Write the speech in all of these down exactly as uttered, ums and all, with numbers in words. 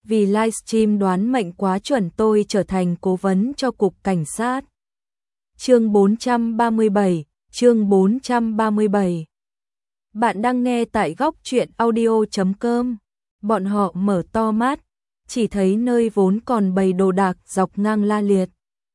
vì livestream đoán mệnh quá chuẩn tôi trở thành cố vấn cho cục cảnh sát. Chương bốn trăm ba mươi bảy, chương bốn trăm ba mươi bảy. Bạn đang nghe tại góc truyện audio chấm com. Bọn họ mở to mắt, chỉ thấy nơi vốn còn bầy đồ đạc dọc ngang la liệt.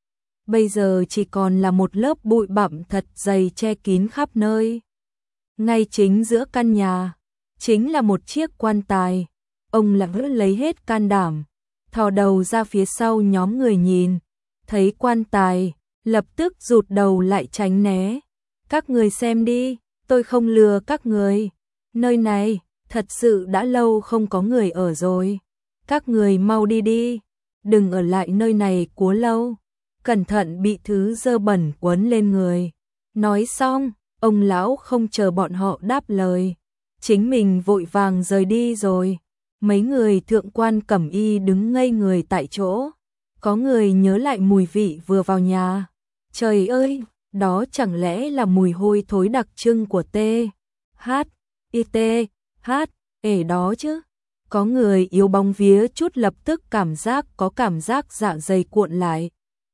Bây giờ chỉ còn là một lớp bụi bặm thật dày che kín khắp nơi. Ngay chính giữa căn nhà, chính là một chiếc quan tài. Ông Lạc lấy hết can đảm, thò đầu ra phía sau nhóm người nhìn, thấy quan tài, lập tức rụt đầu lại tránh né. Các người xem đi, tôi không lừa các người. Nơi này, thật sự đã lâu không có người ở rồi. Các người mau đi đi, đừng ở lại nơi này quá lâu. Cẩn thận bị thứ dơ bẩn quấn lên người. Nói xong, ông lão không chờ bọn họ đáp lời. Chính mình vội vàng rời đi rồi. Mấy người thượng quan cẩm y đứng ngây người tại chỗ. Có người nhớ lại mùi vị vừa vào nhà. Trời ơi, đó chẳng lẽ là mùi hôi thối đặc trưng của T. H. I T. H. Ể đó chứ. Có người yếu bóng vía chút lập tức cảm giác có cảm giác dạ dày cuộn lại.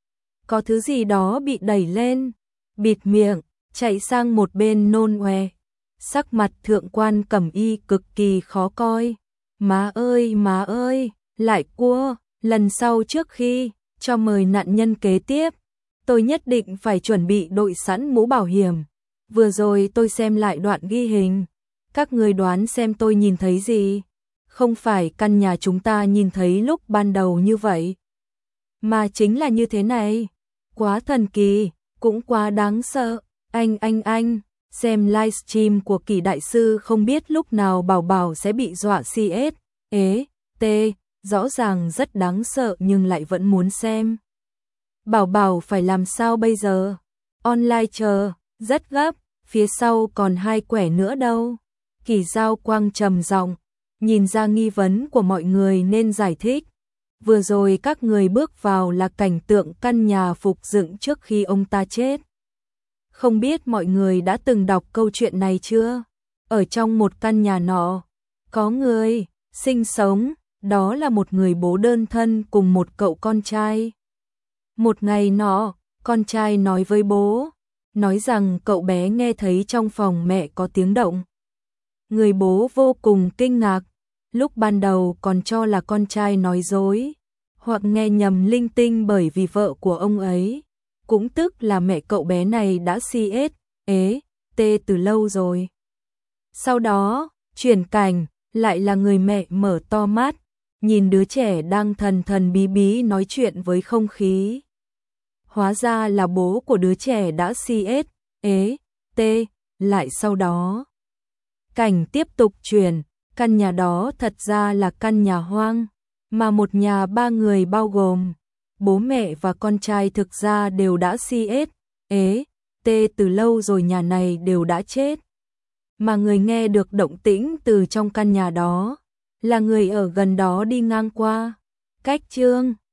Có thứ gì đó bị đẩy lên, bịt miệng, chạy sang một bên nôn oe. Sắc mặt thượng quan cẩm y cực kỳ khó coi. Má ơi má ơi, lại cua, lần sau trước khi cho mời nạn nhân kế tiếp, tôi nhất định phải chuẩn bị đội sẵn mũ bảo hiểm. Vừa rồi tôi xem lại đoạn ghi hình, các người đoán xem tôi nhìn thấy gì? Không phải căn nhà chúng ta nhìn thấy lúc ban đầu như vậy, mà chính là như thế này. Quá thần kỳ, cũng quá đáng sợ. Anh anh anh, xem livestream của Kỷ đại sư không biết lúc nào Bảo Bảo sẽ bị dọa xê ét. Ế, T, rõ ràng rất đáng sợ nhưng lại vẫn muốn xem. Bảo Bảo phải làm sao bây giờ? Online chờ, rất gấp, phía sau còn hai quẻ nữa đâu. Kỷ Giao Quang trầm giọng, nhìn ra nghi vấn của mọi người nên giải thích. Vừa rồi các người bước vào là cảnh tượng căn nhà phục dựng trước khi ông ta chết. Không biết mọi người đã từng đọc câu chuyện này chưa? Ở trong một căn nhà nọ, có người sinh sống, đó là một người bố đơn thân cùng một cậu con trai. Một ngày nọ, con trai nói với bố, nói rằng cậu bé nghe thấy trong phòng mẹ có tiếng động. Người bố vô cùng kinh ngạc, lúc ban đầu còn cho là con trai nói dối, hoặc nghe nhầm linh tinh bởi vì vợ của ông ấy, cũng tức là mẹ cậu bé này đã xê ét, ế, tê từ lâu rồi. Sau đó, chuyển cảnh, lại là người mẹ mở to mắt, nhìn đứa trẻ đang thần thần bí bí nói chuyện với không khí. Hóa ra là bố của đứa trẻ đã xê ét, ế, tê, lại sau đó. Cảnh tiếp tục chuyển, căn nhà đó thật ra là căn nhà hoang, mà một nhà ba người bao gồm bố mẹ và con trai thực ra đều đã xê ét, ế, tê từ lâu rồi, nhà này đều đã chết. Mà người nghe được động tĩnh từ trong căn nhà đó là người ở gần đó đi ngang qua. Cách chương